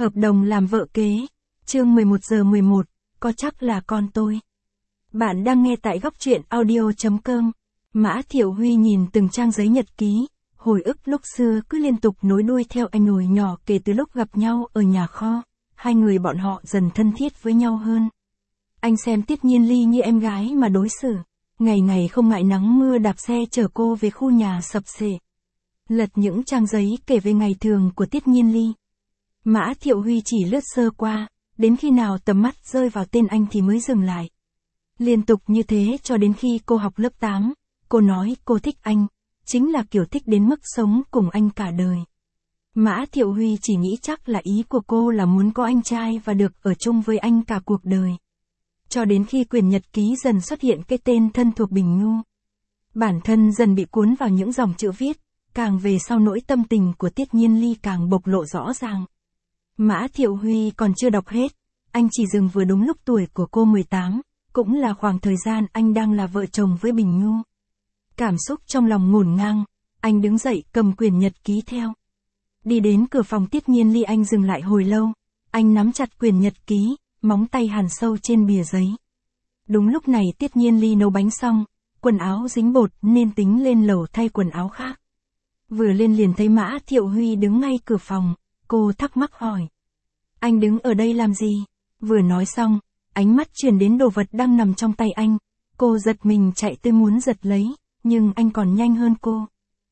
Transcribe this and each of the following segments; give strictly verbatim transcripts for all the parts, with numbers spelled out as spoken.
Hợp đồng làm vợ kế. Chương mười một giờ mười một, có chắc là con tôi. Bạn đang nghe tại góc truyện audio chấm com. Mã Thiệu Huy nhìn từng trang giấy nhật ký, hồi ức lúc xưa cứ liên tục nối đuôi theo anh nồi nhỏ kể từ lúc gặp nhau ở nhà kho, hai người bọn họ dần thân thiết với nhau hơn. Anh xem Tiết Nhiên Ly như em gái mà đối xử, ngày ngày không ngại nắng mưa đạp xe chở cô về khu nhà sập xệ. Lật những trang giấy kể về ngày thường của Tiết Nhiên Ly. Mã Thiệu Huy chỉ lướt sơ qua, đến khi nào tầm mắt rơi vào tên anh thì mới dừng lại. Liên tục như thế cho đến khi cô học lớp tám, cô nói cô thích anh, chính là kiểu thích đến mức sống cùng anh cả đời. Mã Thiệu Huy chỉ nghĩ chắc là ý của cô là muốn có anh trai và được ở chung với anh cả cuộc đời. Cho đến khi quyển nhật ký dần xuất hiện cái tên thân thuộc Bình Nhu. Bản thân dần bị cuốn vào những dòng chữ viết, càng về sau nỗi tâm tình của Tiết Nhiên Ly càng bộc lộ rõ ràng. Mã Thiệu Huy còn chưa đọc hết, anh chỉ dừng vừa đúng lúc tuổi của cô mười tám, cũng là khoảng thời gian anh đang là vợ chồng với Bình Nhu. Cảm xúc trong lòng ngổn ngang, anh đứng dậy cầm quyển nhật ký theo. Đi đến cửa phòng Tiết Nhiên Ly anh dừng lại hồi lâu, anh nắm chặt quyển nhật ký, móng tay hằn sâu trên bìa giấy. Đúng lúc này Tiết Nhiên Ly nấu bánh xong, quần áo dính bột nên tính lên lầu thay quần áo khác. Vừa lên liền thấy Mã Thiệu Huy đứng ngay cửa phòng, cô thắc mắc hỏi. Anh đứng ở đây làm gì? Vừa nói xong, ánh mắt chuyển đến đồ vật đang nằm trong tay anh. Cô giật mình chạy tới muốn giật lấy, nhưng anh còn nhanh hơn cô.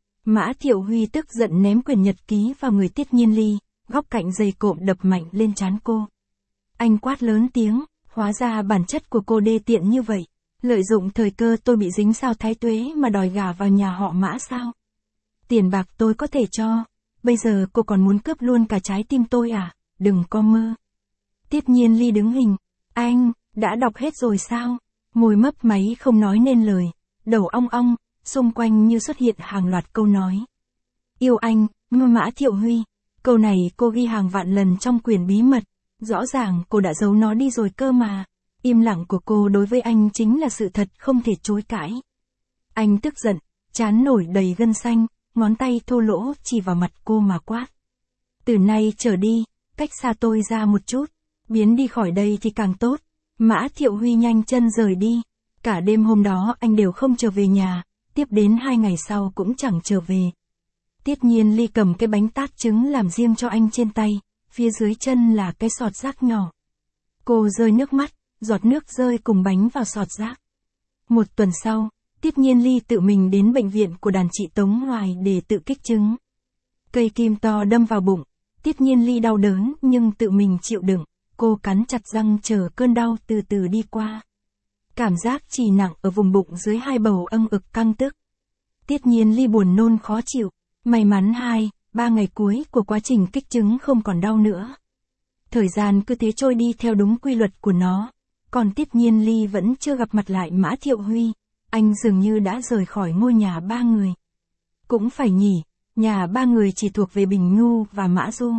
Mã Thiệu Huy tức giận ném quyển nhật ký vào người Tiết Nhiên Ly, góc cạnh dây cộm đập mạnh lên trán cô. Anh quát lớn tiếng, hóa ra bản chất của cô đê tiện như vậy. Lợi dụng thời cơ tôi bị dính sao thái tuế mà đòi gả vào nhà họ Mã sao? Tiền bạc tôi có thể cho, bây giờ cô còn muốn cướp luôn cả trái tim tôi à? Đừng có mơ. Tiết Nhiên Ly đứng hình. Anh, đã đọc hết rồi sao? Môi mấp máy không nói nên lời, đầu ong ong, xung quanh như xuất hiện hàng loạt câu nói. Yêu anh, Mã Thiệu Huy. Câu này cô ghi hàng vạn lần trong quyển bí mật. Rõ ràng cô đã giấu nó đi rồi cơ mà. Im lặng của cô đối với anh chính là sự thật không thể chối cãi. Anh tức giận, trán nổi đầy gân xanh, ngón tay thô lỗ chỉ vào mặt cô mà quát. Từ nay trở đi, cách xa tôi ra một chút, biến đi khỏi đây thì càng tốt. Mã Thiệu Huy nhanh chân rời đi. Cả đêm hôm đó anh đều không trở về nhà, tiếp đến hai ngày sau cũng chẳng trở về. Tiết Nhiên Ly cầm cái bánh tát trứng làm riêng cho anh trên tay, phía dưới chân là cái sọt rác nhỏ. Cô rơi nước mắt, giọt nước rơi cùng bánh vào sọt rác. Một tuần sau, Tiết Nhiên Ly tự mình đến bệnh viện của đàn chị Tống Hoài để tự kích trứng. Cây kim to đâm vào bụng, Tiết Nhiên Ly đau đớn nhưng tự mình chịu đựng, cô cắn chặt răng chờ cơn đau từ từ đi qua. Cảm giác trì nặng ở vùng bụng dưới hai bầu âm ực căng tức. Tiết Nhiên Ly buồn nôn khó chịu, may mắn hai, ba ngày cuối của quá trình kích trứng không còn đau nữa. Thời gian cứ thế trôi đi theo đúng quy luật của nó, còn Tiết Nhiên Ly vẫn chưa gặp mặt lại Mã Thiệu Huy, anh dường như đã rời khỏi ngôi nhà ba người. Cũng phải nhỉ, nhà ba người chỉ thuộc về Bình Nhu và Mã Du.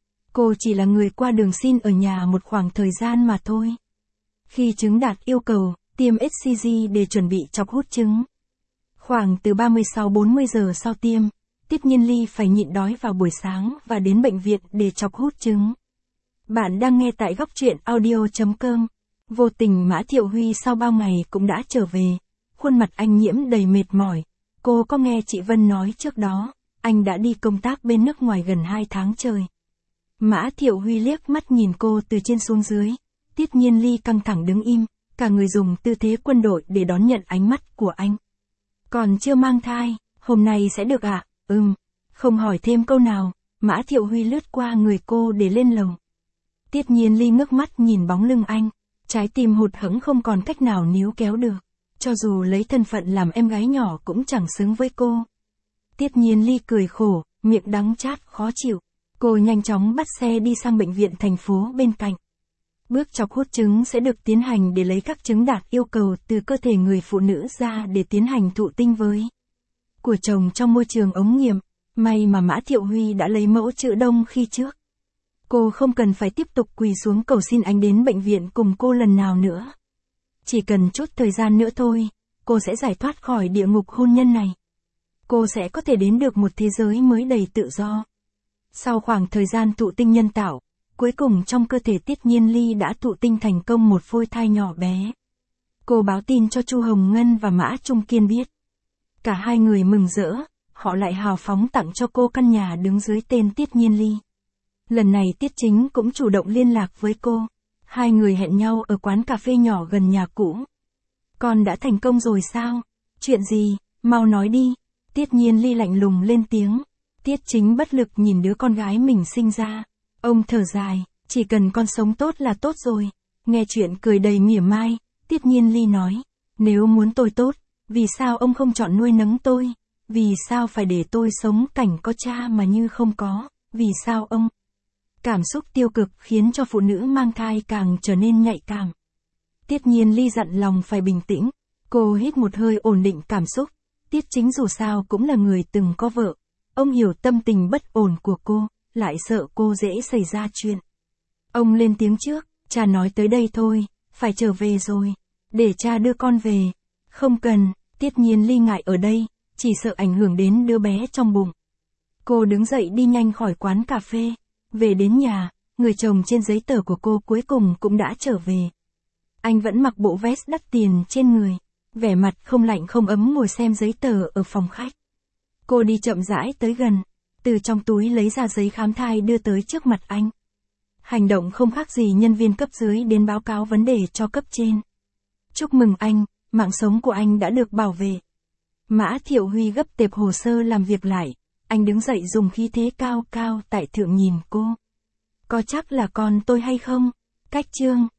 Cô chỉ là người qua đường xin ở nhà một khoảng thời gian mà thôi. Khi trứng đạt yêu cầu, tiêm ếch xê giê để chuẩn bị chọc hút trứng. Khoảng từ ba mươi đến bốn mươi giờ sau tiêm, Tiết Nhiên Ly phải nhịn đói vào buổi sáng và đến bệnh viện để chọc hút trứng. Bạn đang nghe tại góc truyện audio chấm com. Vô tình Mã Thiệu Huy sau bao ngày cũng đã trở về. Khuôn mặt anh nhiễm đầy mệt mỏi. Cô có nghe chị Vân nói trước đó, anh đã đi công tác bên nước ngoài gần hai tháng trời. Mã Thiệu Huy liếc mắt nhìn cô từ trên xuống dưới. Tiết Nhiên Ly căng thẳng đứng im, cả người dùng tư thế quân đội để đón nhận ánh mắt của anh. Còn chưa mang thai, hôm nay sẽ được ạ? À? Ừm. Không hỏi thêm câu nào, Mã Thiệu Huy lướt qua người cô để lên lầu. Tiết Nhiên Ly ngước mắt nhìn bóng lưng anh, trái tim hụt hẫng không còn cách nào níu kéo được. Cho dù lấy thân phận làm em gái nhỏ cũng chẳng xứng với cô. Tiết Nhiên Ly cười khổ, miệng đắng chát khó chịu. Cô nhanh chóng bắt xe đi sang bệnh viện thành phố bên cạnh. Bước chọc hút trứng sẽ được tiến hành để lấy các trứng đạt yêu cầu từ cơ thể người phụ nữ ra để tiến hành thụ tinh với của chồng trong môi trường ống nghiệm. May mà Mã Thiệu Huy đã lấy mẫu chữ đông khi trước. Cô không cần phải tiếp tục quỳ xuống cầu xin anh đến bệnh viện cùng cô lần nào nữa. Chỉ cần chút thời gian nữa thôi, cô sẽ giải thoát khỏi địa ngục hôn nhân này. Cô sẽ có thể đến được một thế giới mới đầy tự do. Sau khoảng thời gian thụ tinh nhân tạo, Cuối cùng trong cơ thể Tiết Nhiên Ly đã thụ tinh thành công một phôi thai nhỏ bé. Cô báo tin cho Chu Hồng Ngân và Mã Trung Kiên biết. Cả hai người mừng rỡ, họ lại hào phóng tặng cho cô căn nhà đứng dưới tên Tiết Nhiên Ly. Lần này Tiết Chính cũng chủ động liên lạc với cô. Hai người hẹn nhau ở quán cà phê nhỏ gần nhà cũ. Con đã thành công rồi sao? Chuyện gì? Mau nói đi. Tiết Nhiên Ly lạnh lùng lên tiếng. Tiết Chính bất lực nhìn đứa con gái mình sinh ra. Ông thở dài, chỉ cần con sống tốt là tốt rồi. Nghe chuyện cười đầy mỉa mai, Tiết Nhiên Ly nói. Nếu muốn tôi tốt, vì sao ông không chọn nuôi nấng tôi? Vì sao phải để tôi sống cảnh có cha mà như không có? Vì sao ông? Cảm xúc tiêu cực khiến cho phụ nữ mang thai càng trở nên nhạy cảm. Tiết Nhiên Ly dặn lòng phải bình tĩnh. Cô hít một hơi ổn định cảm xúc. Tiết Chính dù sao cũng là người từng có vợ. Ông hiểu tâm tình bất ổn của cô, lại sợ cô dễ xảy ra chuyện. Ông lên tiếng trước, cha nói tới đây thôi, phải trở về rồi. Để cha đưa con về. Không cần, Tiết Nhiên Ly ngại ở đây, chỉ sợ ảnh hưởng đến đứa bé trong bụng. Cô đứng dậy đi nhanh khỏi quán cà phê. Về đến nhà, người chồng trên giấy tờ của cô cuối cùng cũng đã trở về. Anh vẫn mặc bộ vest đắt tiền trên người, vẻ mặt không lạnh không ấm ngồi xem giấy tờ ở phòng khách. Cô đi chậm rãi tới gần, từ trong túi lấy ra giấy khám thai đưa tới trước mặt anh. Hành động không khác gì nhân viên cấp dưới đến báo cáo vấn đề cho cấp trên. Chúc mừng anh, mạng sống của anh đã được bảo vệ. Mã Thiệu Huy gấp tệp hồ sơ làm việc lại, anh đứng dậy dùng khí thế cao cao tại thượng nhìn cô. Có chắc là con tôi hay không? Cách chương